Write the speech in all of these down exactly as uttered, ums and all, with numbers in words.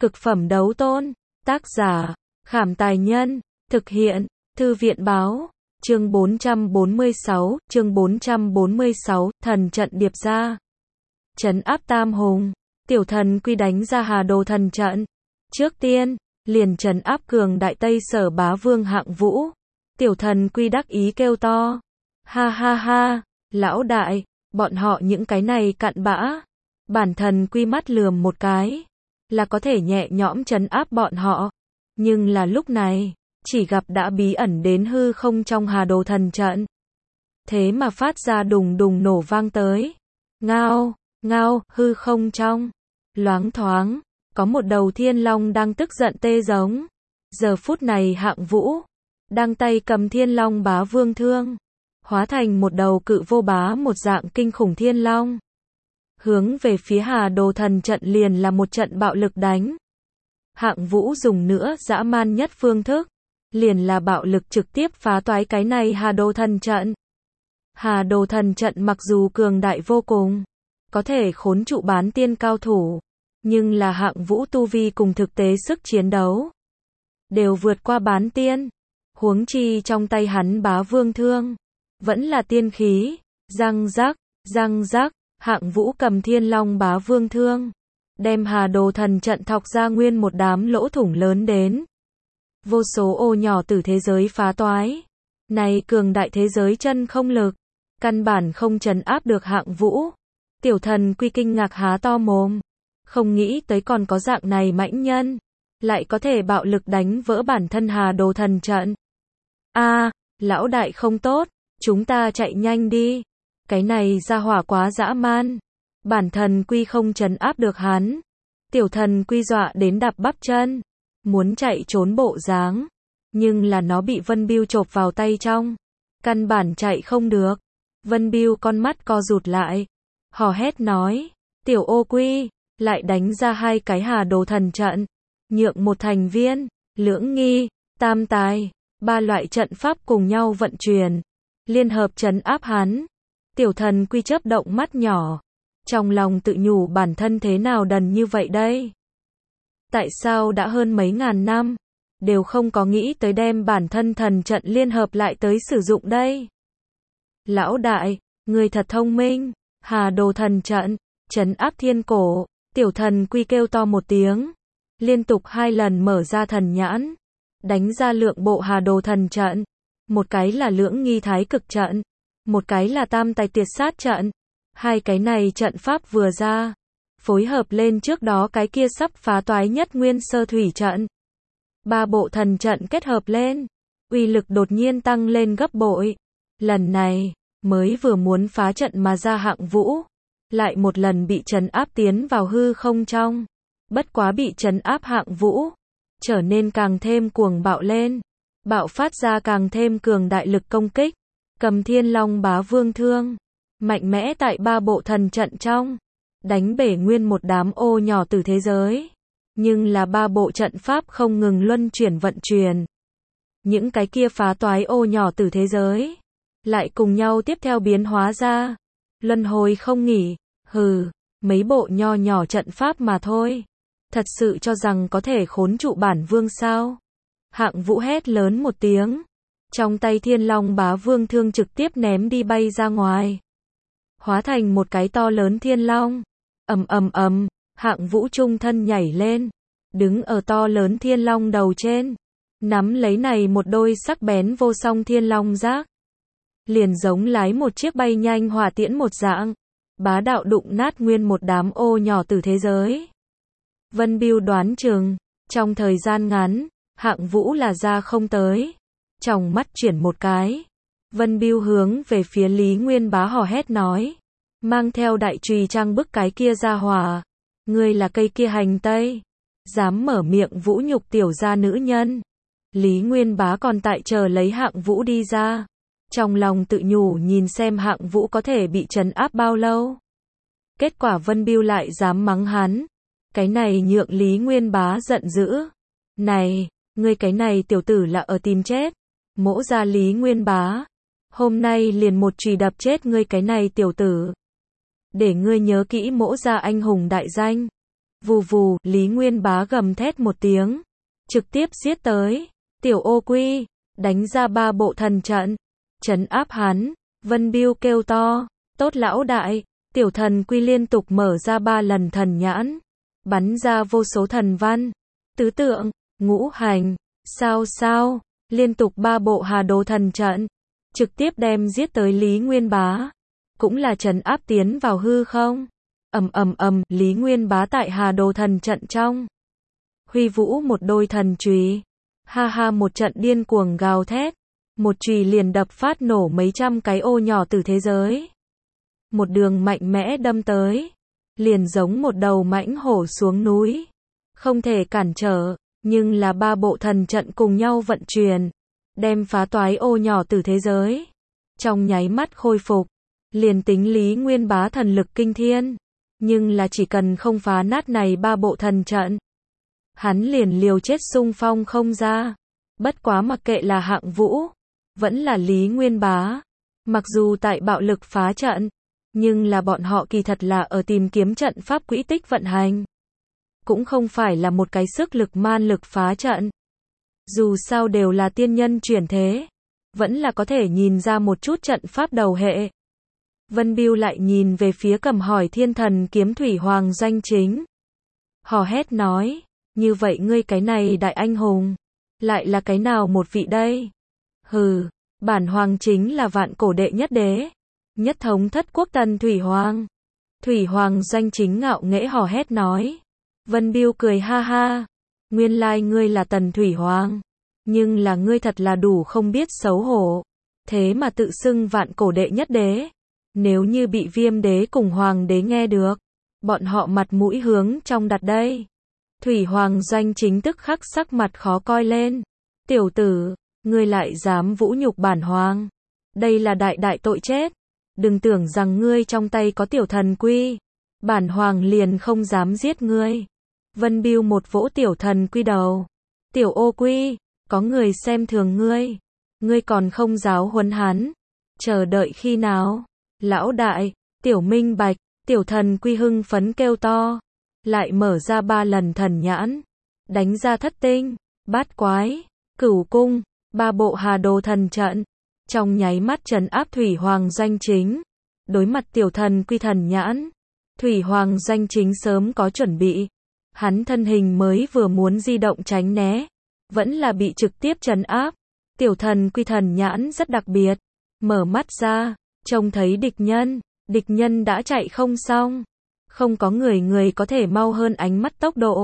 Cực phẩm đấu tôn. Tác giả, Khảm Tài Nhân. Thực hiện, Thư viện Báo. Chương bốn trăm bốn mươi sáu, chương bốn trăm bốn mươi sáu, thần trận điệp ra. Trấn áp Tam Hùng. Tiểu thần quy đánh ra Hà Đồ thần trận. Trước tiên, liền trấn áp cường đại Tây Sở bá vương Hạng Vũ. Tiểu thần quy đắc ý kêu to. Ha ha ha, lão đại, bọn họ những cái này cặn bã. Bản thần quy mắt lườm một cái, là có thể nhẹ nhõm trấn áp bọn họ. Nhưng là lúc này, chỉ gặp đã bí ẩn đến hư không trong Hà Đồ thần trận. Thế mà phát ra đùng đùng nổ vang tới. Ngao, ngao, hư không trong. Loáng thoáng, có một đầu thiên long đang tức giận tê giống. Giờ phút này Hạng Vũ, đang tay cầm thiên long bá vương thương. Hóa thành một đầu cự vô bá một dạng kinh khủng thiên long. Hướng về phía Hà Đồ thần trận liền là một trận bạo lực đánh. Hạng Vũ dùng nữa dã man nhất phương thức. Liền là bạo lực trực tiếp phá toái cái này Hà Đồ thần trận. Hà Đồ thần trận mặc dù cường đại vô cùng, có thể khốn trụ bán tiên cao thủ, nhưng là Hạng Vũ tu vi cùng thực tế sức chiến đấu đều vượt qua bán tiên. Huống chi trong tay hắn bá vương thương vẫn là tiên khí. Răng rắc, răng rắc, Hạng Vũ cầm thiên long bá vương thương, đem Hà Đồ thần trận thọc ra nguyên một đám lỗ thủng lớn đến. Vô số ô nhỏ từ thế giới phá toái. Này cường đại thế giới chân không lực, căn bản không trấn áp được Hạng Vũ. Tiểu thần quy kinh ngạc há to mồm, không nghĩ tới còn có dạng này mãnh nhân, lại có thể bạo lực đánh vỡ bản thân Hà Đồ thần trận. A, lão đại không tốt, chúng ta chạy nhanh đi. Cái này ra hỏa quá dã man, bản thần quy không trấn áp được hắn. Tiểu thần quy dọa đến đạp bắp chân, muốn chạy trốn bộ dáng, nhưng là nó bị Vân Bưu chộp vào tay trong, căn bản chạy không được. Vân Bưu con mắt co rụt lại, hò hét nói, tiểu ô quy, lại đánh ra hai cái Hà Đồ thần trận, nhượng một thành viên, lưỡng nghi, tam tài, ba loại trận pháp cùng nhau vận chuyển, liên hợp trấn áp hắn. Tiểu thần quy chớp động mắt nhỏ, trong lòng tự nhủ bản thân thế nào đần như vậy đây? Tại sao đã hơn mấy ngàn năm, đều không có nghĩ tới đem bản thân thần trận liên hợp lại tới sử dụng đây? Lão đại, người thật thông minh. Hà Đồ thần trận, trấn áp thiên cổ. Tiểu thần quy kêu to một tiếng, liên tục hai lần mở ra thần nhãn, đánh ra lượng bộ Hà Đồ thần trận. Một cái là lưỡng nghi thái cực trận, một cái là tam tài tiệt sát trận. Hai cái này trận pháp vừa ra, phối hợp lên trước đó cái kia sắp phá toái nhất nguyên sơ thủy trận. Ba bộ thần trận kết hợp lên, uy lực đột nhiên tăng lên gấp bội. Lần này, mới vừa muốn phá trận mà ra Hạng Vũ, lại một lần bị trấn áp tiến vào hư không trong. Bất quá bị trấn áp Hạng Vũ, trở nên càng thêm cuồng bạo lên, bạo phát ra càng thêm cường đại lực công kích, cầm thiên long bá vương thương, mạnh mẽ tại ba bộ thần trận trong, đánh bể nguyên một đám ô nhỏ từ thế giới. Nhưng là ba bộ trận pháp không ngừng luân chuyển vận chuyển. Những cái kia phá toái ô nhỏ từ thế giới, lại cùng nhau tiếp theo biến hóa ra, luân hồi không nghỉ. Hừ, mấy bộ nho nhỏ trận pháp mà thôi, thật sự cho rằng có thể khốn trụ bản vương sao? Hạng Vũ hét lớn một tiếng, trong tay thiên long bá vương thương trực tiếp ném đi bay ra ngoài, hóa thành một cái to lớn thiên long. Ầm ầm ầm, Hạng Vũ trung thân nhảy lên, đứng ở to lớn thiên long đầu trên, nắm lấy này một đôi sắc bén vô song thiên long giác, liền giống lái một chiếc bay nhanh hỏa tiễn một dạng, bá đạo đụng nát nguyên một đám ô nhỏ từ thế giới. Vân Bưu đoán chừng, trong thời gian ngắn, Hạng Vũ là ra không tới. Trong mắt chuyển một cái, Vân Bưu hướng về phía Lý Nguyên Bá hò hét nói, mang theo đại chùy trang bức cái kia ra hỏa. Ngươi là cây kia hành tây, dám mở miệng vũ nhục tiểu gia nữ nhân. Lý Nguyên Bá còn tại chờ lấy Hạng Vũ đi ra, trong lòng tự nhủ nhìn xem Hạng Vũ có thể bị trấn áp bao lâu. Kết quả Vân Bưu lại dám mắng hắn, cái này nhượng Lý Nguyên Bá giận dữ. Này, ngươi cái này tiểu tử là ở tìm chết. Mỗ ra Lý Nguyên Bá, hôm nay liền một chùy đập chết ngươi cái này tiểu tử, để ngươi nhớ kỹ mỗ ra anh hùng đại danh. Vù vù, Lý Nguyên Bá gầm thét một tiếng, trực tiếp giết tới. Tiểu Ô Quy, đánh ra ba bộ thần trận, trấn áp hắn. Vân Biêu kêu to, tốt lão đại. Tiểu Thần Quy liên tục mở ra ba lần thần nhãn, bắn ra vô số thần văn, tứ tượng, ngũ hành, sao sao, liên tục ba bộ Hà Đồ thần trận, trực tiếp đem giết tới Lý Nguyên Bá, cũng là trấn áp tiến vào hư không. Ầm ầm ầm, Lý Nguyên Bá tại Hà Đồ thần trận trong, huy vũ một đôi thần chùy, ha ha một trận điên cuồng gào thét, một chùy liền đập phát nổ mấy trăm cái ô nhỏ từ thế giới. Một đường mạnh mẽ đâm tới, liền giống một đầu mãnh hổ xuống núi, không thể cản trở, nhưng là ba bộ thần trận cùng nhau vận chuyển, đem phá toái ô nhỏ từ thế giới, trong nháy mắt khôi phục. Liền tính Lý Nguyên Bá thần lực kinh thiên, nhưng là chỉ cần không phá nát này ba bộ thần trận, hắn liền liều chết xung phong không ra. Bất quá mặc kệ là Hạng Vũ, vẫn là Lý Nguyên Bá, mặc dù tại bạo lực phá trận, nhưng là bọn họ kỳ thật là ở tìm kiếm trận pháp quỹ tích vận hành, cũng không phải là một cái sức lực man lực phá trận. Dù sao đều là tiên nhân chuyển thế, vẫn là có thể nhìn ra một chút trận pháp đầu hệ. Vân Biêu lại nhìn về phía cầm hỏi thiên thần kiếm thủy hoàng Doanh Chính, hò hét nói, như vậy ngươi cái này đại anh hùng, lại là cái nào một vị đây? Hừ, bản hoàng chính là vạn cổ đệ nhất đế, nhất thống thất quốc Tần Thủy Hoàng. Thủy Hoàng Doanh Chính ngạo nghễ hò hét nói. Vân Biêu cười ha ha, nguyên lai ngươi là Tần Thủy Hoàng, nhưng là ngươi thật là đủ không biết xấu hổ, thế mà tự xưng vạn cổ đệ nhất đế. Nếu như bị Viêm đế cùng Hoàng đế nghe được, bọn họ mặt mũi hướng trong đặt đây. Thủy Hoàng Doanh Chính tức khắc sắc mặt khó coi lên. Tiểu tử, ngươi lại dám vũ nhục bản hoàng, đây là đại đại tội chết. Đừng tưởng rằng ngươi trong tay có Tiểu Thần Quy, bản hoàng liền không dám giết ngươi. Vân Biêu một vỗ Tiểu Thần Quy đầu. Tiểu Ô Quy, có người xem thường ngươi, ngươi còn không giáo huấn hắn, chờ đợi khi nào? Lão đại, Tiểu Minh Bạch. Tiểu Thần Quy hưng phấn kêu to, lại mở ra ba lần thần nhãn, đánh ra thất tinh, bát quái, cửu cung, ba bộ Hà Đồ thần trận, trong nháy mắt trấn áp Thủy Hoàng Doanh Chính. Đối mặt Tiểu Thần Quy thần nhãn, Thủy Hoàng Doanh Chính sớm có chuẩn bị, hắn thân hình mới vừa muốn di động tránh né, vẫn là bị trực tiếp trấn áp. Tiểu Thần Quy thần nhãn rất đặc biệt, mở mắt ra, trông thấy địch nhân, địch nhân đã chạy không xong, không có người người có thể mau hơn ánh mắt tốc độ.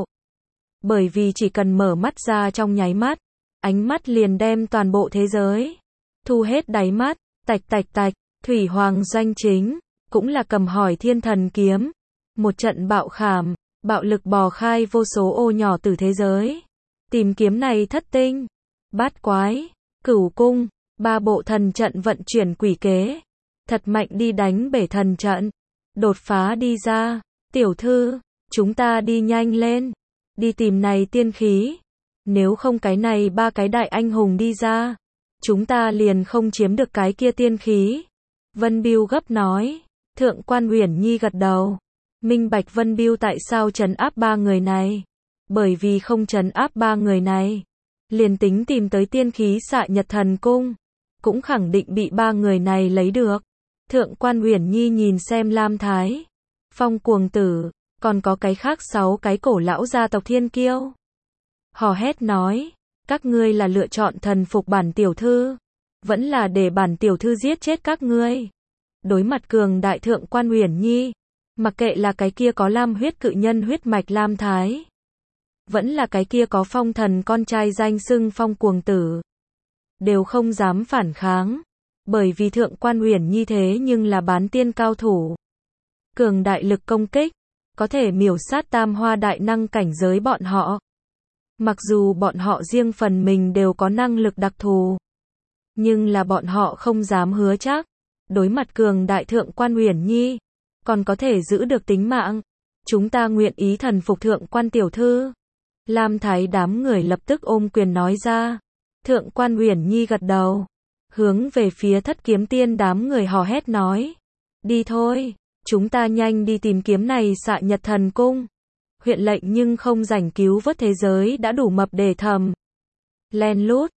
Bởi vì chỉ cần mở mắt ra trong nháy mắt, ánh mắt liền đem toàn bộ thế giới thu hết đáy mắt. Tạch tạch tạch, Thủy Hoàng Doanh Chính cũng là cầm hỏi thiên thần kiếm, một trận bạo khảm, bạo lực bò khai vô số ô nhỏ từ thế giới. Tìm kiếm này thất tinh, bát quái, cửu cung, ba bộ thần trận vận chuyển quỷ kế, thật mạnh đi đánh bể thần trận, đột phá đi ra. Tiểu thư, chúng ta đi nhanh lên, đi tìm này tiên khí, nếu không cái này ba cái đại anh hùng đi ra, chúng ta liền không chiếm được cái kia tiên khí. Vân Biêu gấp nói. Thượng quan Uyển Nhi gật đầu, minh bạch Vân Biêu tại sao trấn áp ba người này, bởi vì không trấn áp ba người này, liền tính tìm tới tiên khí xạ nhật thần cung, cũng khẳng định bị ba người này lấy được. Thượng quan Uyển Nhi nhìn xem Lam Thái, Phong Cuồng Tử, còn có cái khác sáu cái cổ lão gia tộc thiên kiêu, hò hét nói, các ngươi là lựa chọn thần phục bản tiểu thư, vẫn là để bản tiểu thư giết chết các ngươi. Đối mặt cường đại Thượng quan Uyển Nhi, mặc kệ là cái kia có Lam huyết cự nhân huyết mạch Lam Thái, vẫn là cái kia có Phong thần con trai danh xưng Phong Cuồng Tử, đều không dám phản kháng, bởi vì Thượng quan Uyển Nhi thế nhưng là bán tiên cao thủ, cường đại lực công kích, có thể miểu sát tam hoa đại năng cảnh giới bọn họ. Mặc dù bọn họ riêng phần mình đều có năng lực đặc thù, nhưng là bọn họ không dám hứa chắc, đối mặt cường đại Thượng quan Uyển Nhi, còn có thể giữ được tính mạng. Chúng ta nguyện ý thần phục Thượng quan tiểu thư. Lam Thái đám người lập tức ôm quyền nói ra. Thượng quan Uyển Nhi gật đầu, hướng về phía Thất Kiếm Tiên đám người hò hét nói, đi thôi, chúng ta nhanh đi tìm kiếm này xạ nhật thần cung. huyện lệnh nhưng không rảnh cứu vớt thế giới đã đủ mập để thầm. Len lút,